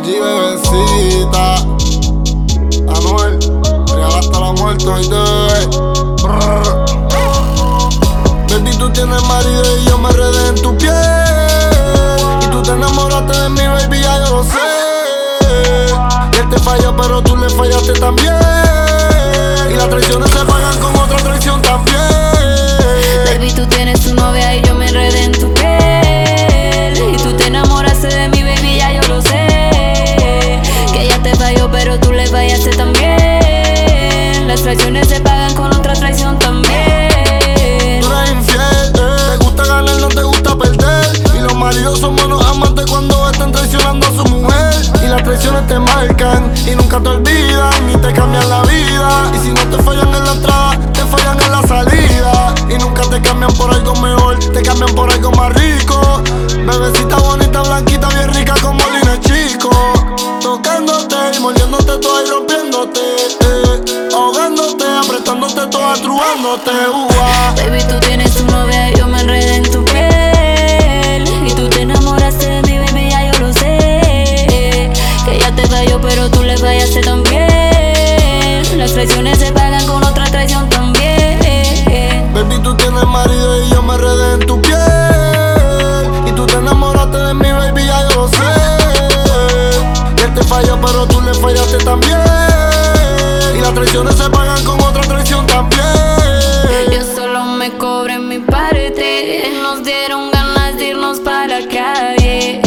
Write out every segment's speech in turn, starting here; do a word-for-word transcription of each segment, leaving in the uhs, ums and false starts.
G, bebecita. Anuel, real hasta la muerte, hoy te Baby, tú tienes marido y yo me enredé en tu piel. Y tú te enamoraste de mí, baby, ya yo lo sé. Él te falló, pero tú le fallaste también. Y las traiciones se pagan con otra traición también. Baby, tú tienes tu novia y yo me enredé en tu piel. Y tú te enamoraste de mí, baby, ya yo lo sé. Que ella te falló, pero tú le fallaste también. Las traiciones se pagan con otra traición también. Tú eres infiel, eh. Te gusta ganar, no te gusta perder. Y los maridos son buenos amantes cuando están traicionando a su mujer. Y las traiciones te marcan y nunca te olvidan, ni te cambian la vida. Y si no te fallan en la entrada, te fallan en la salida. Y nunca te cambian por algo mejor, te cambian por algo más rico. Bebecita bonita, blanquita, bien rica como Lina Chico. Tocándote y mordiéndote toda y rompiéndote, eh. Ahogándote, apretándote toda, trubándote, uh-ah. Baby, tú tienes tu novia y yo me enredé en tu piel. Y tú te enamoraste de mí, baby, ya yo lo sé. Que ella te falló, pero tú le fallaste también. Las traiciones se pagan con otra traición también. Baby, tú tienes marido y yo me enredé en tu piel. Y tú te enamoraste de mí, baby, ya yo lo sé. Y él te falló, pero tú le fallaste también. Y las traiciones se pagan con otra traición también. Yo solo me cobré mi parte. Nos dieron ganas de irnos para la calle.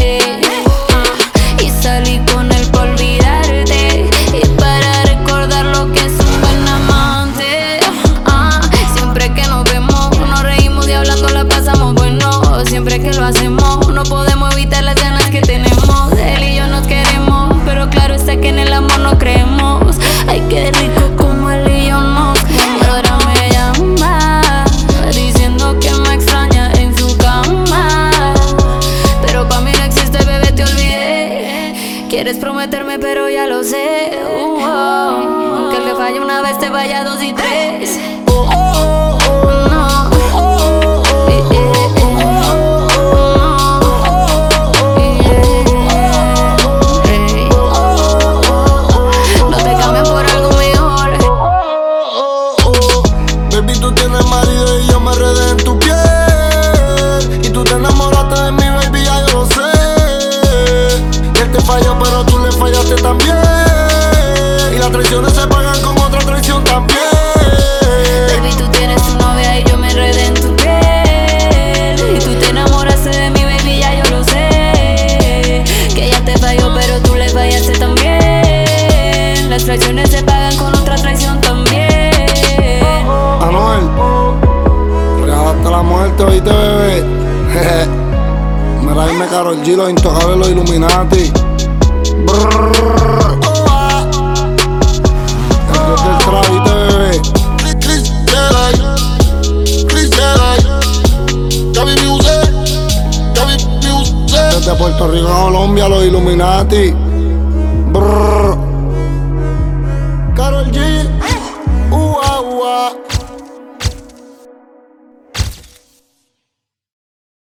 Y salí con él por olvidarte y para recordar lo que es un buen amante. Siempre que nos vemos, nos reímos y hablando la pasamos bueno. Siempre que lo hacemos, no podemos evitar las ganas que tenemos. Él y yo nos queremos, pero claro está que en el amor no creemos. Ay, qué rico como él y yo nos queremos. Ahora me llama diciendo que me extraña en su cama. Pero pa' mí no existe, bebé, te olvidé. Quieres prometerme, pero ya lo sé. Uh, oh. Que le falle una vez, te vaya dos y tres. Oh, oh, oh, no. Eh, eh, eh. No. Yeah. Hey. No te cambian por algo mejor. Baby, tú tienes marido y yo me enredé en tu piel. Y tú te enamoraste de mí, baby, ya yo lo sé. Y él te falló, pero tú le fallaste también. Y las traiciones se pagan con otra traición también. Baby, tú tienes tu novia y yo me enredé en tu piel. Y tú te enamoraste de mí, baby, ya yo lo sé. Que ella te falló, pero tú le fallaste también. Las traiciones se pagan con otra traición también. Anuel, real hasta la muerte, oíste, bebé. Mira, dime Karol G, los intocables, los Illuminati. Brrr, oh, ah. El dios del trap, oíste, bebé. Chris Jedi, Chris Jedi, Gaby Music, Gaby Music. Desde Puerto Rico a Colombia, los Illuminati. Brrr. Karol G, uh, uh, uh.